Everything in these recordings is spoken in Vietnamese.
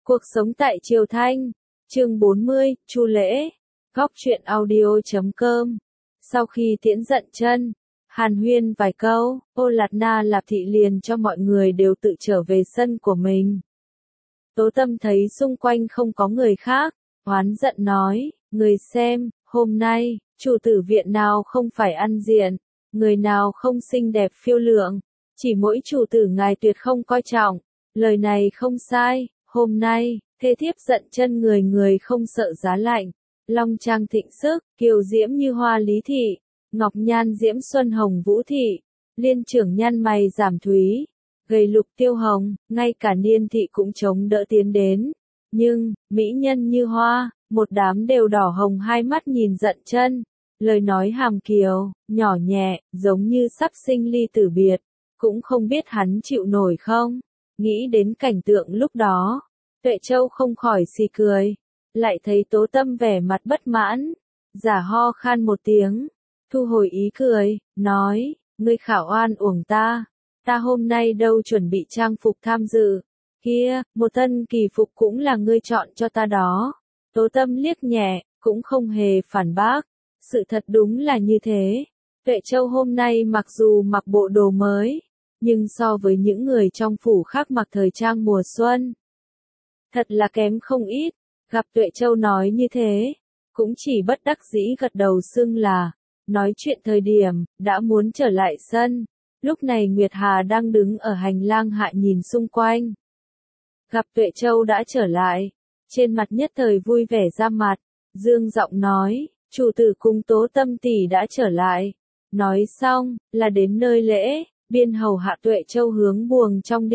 Cuộc sống tại Triều Thanh, chương 40, Chu lễ, góc truyện audio.com. Sau khi tiễn dận chân, hàn huyên vài câu, Ô Lạt Na Lạp Thị liền cho mọi người đều tự trở về sân của mình. Tố Tâm thấy xung quanh không có người khác, oán giận nói, người xem, hôm nay, chủ tử viện nào không phải ăn diện, người nào không xinh đẹp phiêu lượng, chỉ mỗi chủ tử ngài tuyệt không coi trọng, lời này không sai. Hôm nay, thê thiếp dận chân người người không sợ giá lạnh, long trang thịnh sức, kiều diễm như hoa lý thị, ngọc nhan diễm xuân hồng vũ thị, liên trưởng nhăn mày giảm thúy, gầy lục tiêu hồng, ngay cả niên thị cũng chống đỡ tiến đến. Nhưng, mỹ nhân như hoa, một đám đều đỏ hồng hai mắt nhìn dận chân, lời nói hàm kiều, nhỏ nhẹ, giống như sắp sinh ly tử biệt, cũng không biết hắn chịu nổi không. Nghĩ đến cảnh tượng lúc đó, Tuệ Châu không khỏi xì cười, lại thấy Tố Tâm vẻ mặt bất mãn, giả ho khan một tiếng, thu hồi ý cười, nói, ngươi khảo oan uổng ta hôm nay đâu chuẩn bị trang phục tham dự, kia, một thân kỳ phục cũng là ngươi chọn cho ta đó. Tố Tâm liếc nhẹ, cũng không hề phản bác, sự thật đúng là như thế. Tuệ Châu hôm nay mặc dù mặc bộ đồ mới, nhưng so với những người trong phủ khác mặc thời trang mùa xuân, thật là kém không ít. Gặp Tuệ Châu nói như thế, cũng chỉ bất đắc dĩ gật đầu xưng là, nói chuyện thời điểm, đã muốn trở lại sân. Lúc này Nguyệt Hà đang đứng ở hành lang hạ nhìn xung quanh. Gặp Tuệ Châu đã trở lại, trên mặt nhất thời vui vẻ ra mặt, dương giọng nói, chủ tử cùng Tố Tâm tỷ đã trở lại. Nói xong, là đến nơi lễ, biên hầu hạ Tuệ Châu hướng buồng trong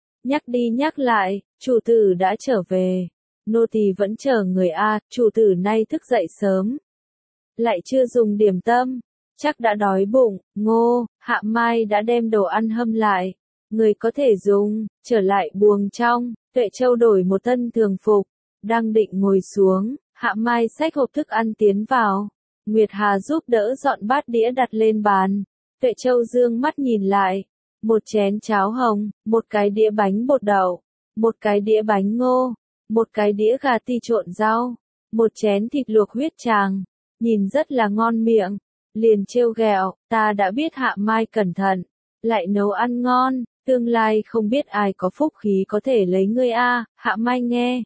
đi nhắc lại, chủ tử đã trở về, nô tỳ vẫn chờ người a, chủ tử nay thức dậy sớm, lại chưa dùng điểm tâm, chắc đã đói bụng. Ngô, Hạ Mai đã đem đồ ăn hâm lại, người có thể dùng. Trở lại buồng trong, Tuệ Châu đổi một thân thường phục, đang định ngồi xuống, Hạ Mai xách hộp thức ăn tiến vào, Nguyệt Hà giúp đỡ dọn bát đĩa đặt lên bàn. Tuệ Châu dương mắt nhìn lại, một chén cháo hồng, một cái đĩa bánh bột đậu, một cái đĩa bánh ngô, một cái đĩa gà ti trộn rau, một chén thịt luộc huyết tràng, nhìn rất là ngon miệng. Liền trêu ghẹo, ta đã biết Hạ Mai cẩn thận, lại nấu ăn ngon, tương lai không biết ai có phúc khí có thể lấy ngươi a. Hạ Mai nghe,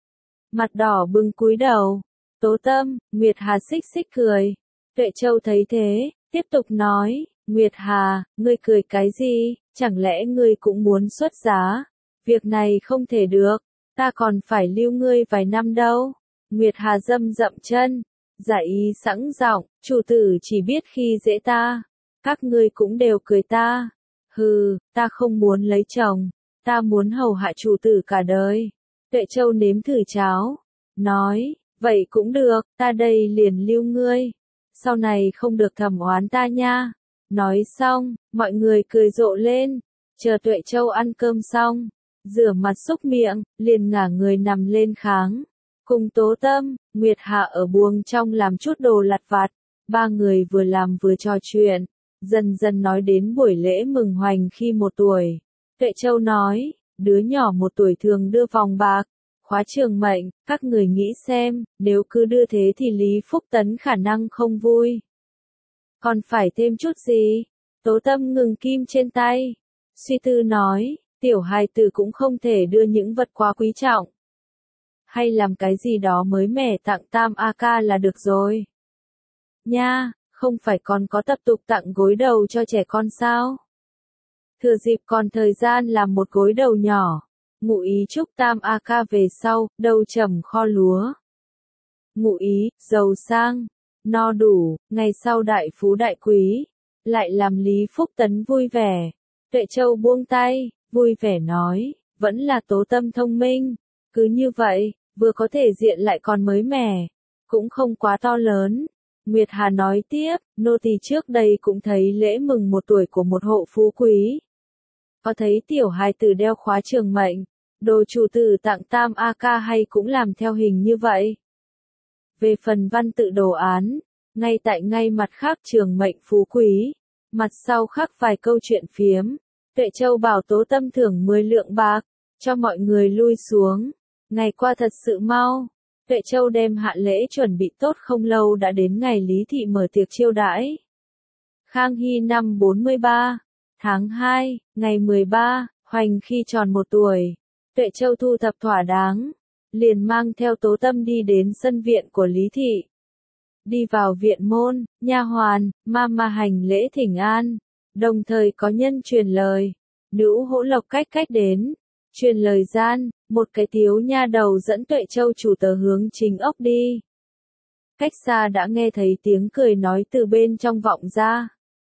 mặt đỏ bừng cúi đầu. Tố Tâm, Nguyệt Hà xích xích cười. Tuệ Châu thấy thế, tiếp tục nói, Nguyệt Hà, ngươi cười cái gì, chẳng lẽ ngươi cũng muốn xuất giá? Việc này không thể được, ta còn phải lưu ngươi vài năm đâu. Nguyệt Hà dậm chân, giả ý sẵn giọng, chủ tử chỉ biết khi dễ ta, các ngươi cũng đều cười ta. Hừ, ta không muốn lấy chồng, ta muốn hầu hạ chủ tử cả đời. Tuệ Châu nếm thử cháo, nói, vậy cũng được, ta đây liền lưu ngươi, sau này không được thầm oán ta nha. Nói xong, mọi người cười rộ lên, chờ Tuệ Châu ăn cơm xong, rửa mặt xúc miệng, liền ngả người nằm lên kháng. Cùng Tố Tâm, Nguyệt Hạ ở buồng trong làm chút đồ lặt vặt, ba người vừa làm vừa trò chuyện, dần dần nói đến buổi lễ mừng hoành khi 1 tuổi. Tuệ Châu nói, đứa nhỏ 1 tuổi thường đưa vòng bạc, khóa trường mệnh, các người nghĩ xem, nếu cứ đưa thế thì Lý Phúc Tấn khả năng không vui. Còn phải thêm chút gì? Tố Tâm ngừng kim trên tay, suy tư nói, tiểu hài tử cũng không thể đưa những vật quá quý trọng. Hay làm cái gì đó mới mẻ tặng Tam A Ca là được rồi. Nha, không phải còn có tập tục tặng gối đầu cho trẻ con sao? Thừa dịp còn thời gian làm một gối đầu nhỏ, ngụ ý chúc Tam A Ca về sau, đầu trầm kho lúa. Ngụ ý, giàu sang, no đủ, ngày sau đại phú đại quý, lại làm Lý Phúc Tấn vui vẻ. Tuệ Châu buông tay, vui vẻ nói, vẫn là Tố Tâm thông minh, cứ như vậy, vừa có thể diện lại còn mới mẻ, cũng không quá to lớn. Nguyệt Hà nói tiếp, nô tỳ trước đây cũng thấy lễ mừng 1 tuổi của một hộ phú quý. Có thấy tiểu hài tử đeo khóa trường mệnh, đồ chủ tử tặng Tam A Ca hay cũng làm theo hình như vậy. Về phần văn tự đồ án, ngay tại ngay mặt khác trường mệnh phú quý, mặt sau khắc vài câu chuyện phiếm. Tuệ Châu bảo Tố Tâm thưởng 10 lượng bạc, cho mọi người lui xuống. Ngày qua thật sự mau. Tuệ Châu đem hạ lễ chuẩn bị tốt không lâu đã đến ngày Lý Thị mở tiệc chiêu đãi. Khang Hy năm 43, tháng 2, ngày 13, Hoành khi tròn 1 tuổi. Tuệ Châu thu thập thỏa đáng, liền mang theo Tố Tâm đi đến sân viện của Lý Thị. Đi vào viện môn, nha hoàn, ma hành lễ thỉnh an, đồng thời có nhân truyền lời. Nữ Hỗ Lộc cách đến, truyền lời gian, một cái tiếu nha đầu dẫn Tuệ Châu chủ tớ hướng Chính ốc đi. Cách xa đã nghe thấy tiếng cười nói từ bên trong vọng ra.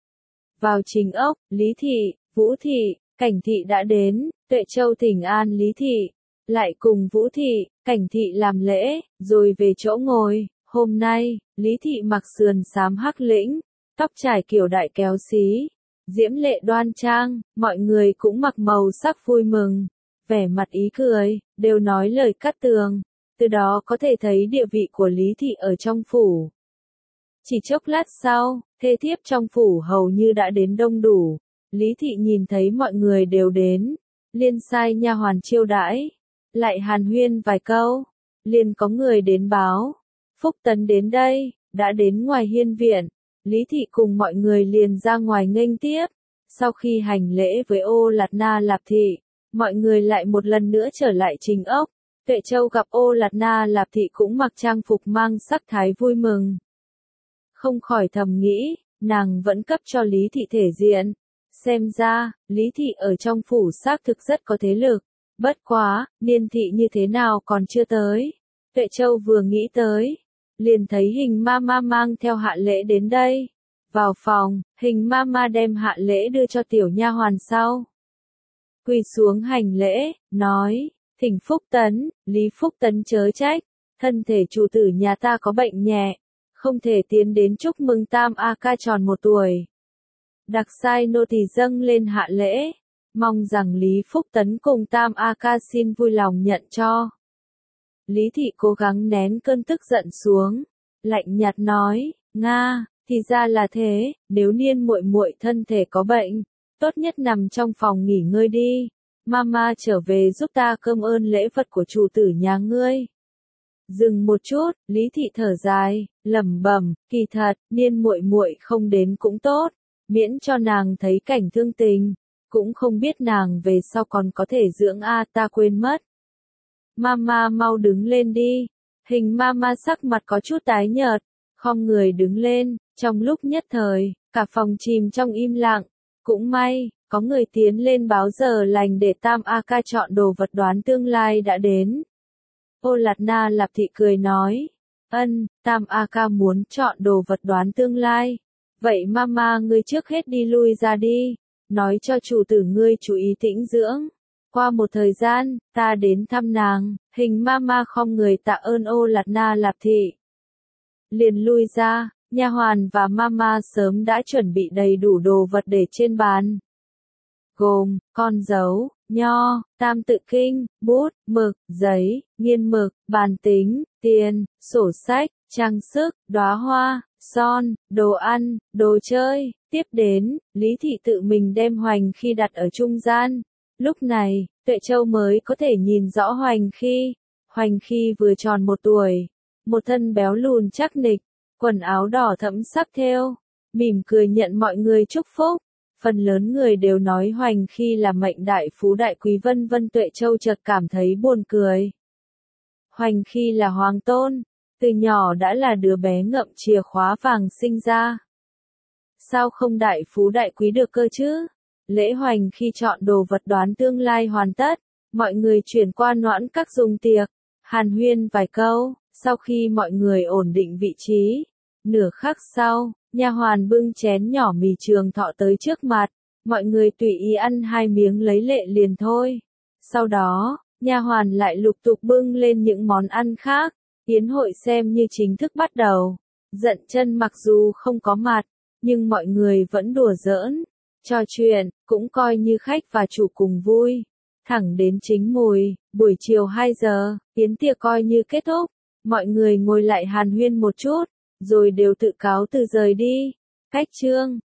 Vào Chính ốc, Lý Thị, Vũ Thị, Cảnh Thị đã đến, Tuệ Châu thỉnh an Lý Thị, lại cùng Vũ Thị, Cảnh Thị làm lễ, rồi về chỗ ngồi. Hôm nay, Lý Thị mặc sườn xám hắc lĩnh, tóc trải kiểu đại kéo xí, diễm lệ đoan trang, mọi người cũng mặc màu sắc vui mừng, vẻ mặt ý cười, đều nói lời cát tường, từ đó có thể thấy địa vị của Lý Thị ở trong phủ. Chỉ chốc lát sau, thê thiếp trong phủ hầu như đã đến đông đủ, Lý Thị nhìn thấy mọi người đều đến, liền sai nha hoàn chiêu đãi, lại hàn huyên vài câu, liền có người đến báo, Phúc Tấn đến đây, đã đến ngoài hiên viện, Lý Thị cùng mọi người liền ra ngoài nghênh tiếp, sau khi hành lễ với Ô Lạt Na Lạp Thị, mọi người lại một lần nữa trở lại Chính ốc, Tuệ Châu gặp Ô Lạt Na Lạp Thị cũng mặc trang phục mang sắc thái vui mừng. Không khỏi thầm nghĩ, nàng vẫn cấp cho Lý Thị thể diện. Xem ra, Lý Thị ở trong phủ xác thực rất có thế lực. Bất quá, niên thị như thế nào còn chưa tới. Tuệ Châu vừa nghĩ tới, liền thấy Hình Mama mang theo hạ lễ đến đây. Vào phòng, Hình Mama đem hạ lễ đưa cho tiểu nha hoàn sau. Quỳ xuống hành lễ, nói, thỉnh Phúc Tấn, Lý Phúc Tấn chớ trách, thân thể chủ tử nhà ta có bệnh nhẹ, không thể tiến đến chúc mừng Tam A Ca tròn 1 tuổi. Đặc sai nô tỳ dâng lên hạ lễ, mong rằng Lý Phúc Tấn cùng Tam A Ca xin vui lòng nhận cho. Lý Thị cố gắng nén cơn tức giận xuống, lạnh nhạt nói, Nga, thì ra là thế, nếu Niên muội muội thân thể có bệnh, tốt nhất nằm trong phòng nghỉ ngơi đi. Mama trở về giúp ta cơm ơn lễ vật của chủ tử nhà ngươi. Dừng một chút, Lý Thị thở dài, lẩm bẩm, kỳ thật, Niên muội muội không đến cũng tốt, miễn cho nàng thấy cảnh thương tình, cũng không biết nàng về sau còn có thể dưỡng ta quên mất. Mama mau đứng lên đi. Hình Mama sắc mặt có chút tái nhợt, khom người đứng lên, trong lúc nhất thời, cả phòng chìm trong im lặng. Cũng may, có người tiến lên báo giờ lành để Tam A Ca chọn đồ vật đoán tương lai đã đến. Ô Lạt Na Lạp Thị cười nói, Tam A Ca muốn chọn đồ vật đoán tương lai. Vậy Mama ngươi trước hết đi lui ra đi, nói cho chủ tử ngươi chú ý tĩnh dưỡng. Qua một thời gian, ta đến thăm nàng. Hình Mama khom người tạ ơn Ô Lạt Na Lạp Thị. Liền lui ra, nha hoàn và Mama sớm đã chuẩn bị đầy đủ đồ vật để trên bàn. Gồm, con dấu, nho, tam tự kinh, bút, mực, giấy, nghiên mực, bàn tính, tiền, sổ sách, trang sức, đóa hoa, son, đồ ăn, đồ chơi. Tiếp đến, Lý Thị tự mình đem Hoành Khi đặt ở trung gian. Lúc này, Tuệ Châu mới có thể nhìn rõ Hoành Khi. Hoành Khi vừa tròn 1 tuổi, một thân béo lùn chắc nịch, quần áo đỏ thẫm sắc thêu, mỉm cười nhận mọi người chúc phúc. Phần lớn người đều nói Hoành Khi là mệnh đại phú đại quý vân vân. Tuệ Châu chợt cảm thấy buồn cười. Hoành Khi là hoàng tôn, từ nhỏ đã là đứa bé ngậm chìa khóa vàng sinh ra. Sao không đại phú đại quý được cơ chứ? Lễ Hoành Khi chọn đồ vật đoán tương lai hoàn tất, mọi người chuyển qua noãn các dùng tiệc, hàn huyên vài câu, sau khi mọi người ổn định vị trí, nửa khắc sau, nha hoàn bưng chén nhỏ mì Trường Thọ tới trước mặt, mọi người tùy ý ăn 2 miếng lấy lệ liền thôi. Sau đó, nha hoàn lại lục tục bưng lên những món ăn khác, yến hội xem như chính thức bắt đầu. Dận Chân mặc dù không có mặt, nhưng mọi người vẫn đùa giỡn, trò chuyện, cũng coi như khách và chủ cùng vui. Thẳng đến chính mùi, buổi chiều 2 giờ, yến tiệc coi như kết thúc, mọi người ngồi lại hàn huyên một chút, rồi đều tự cáo từ rời đi. Cách chương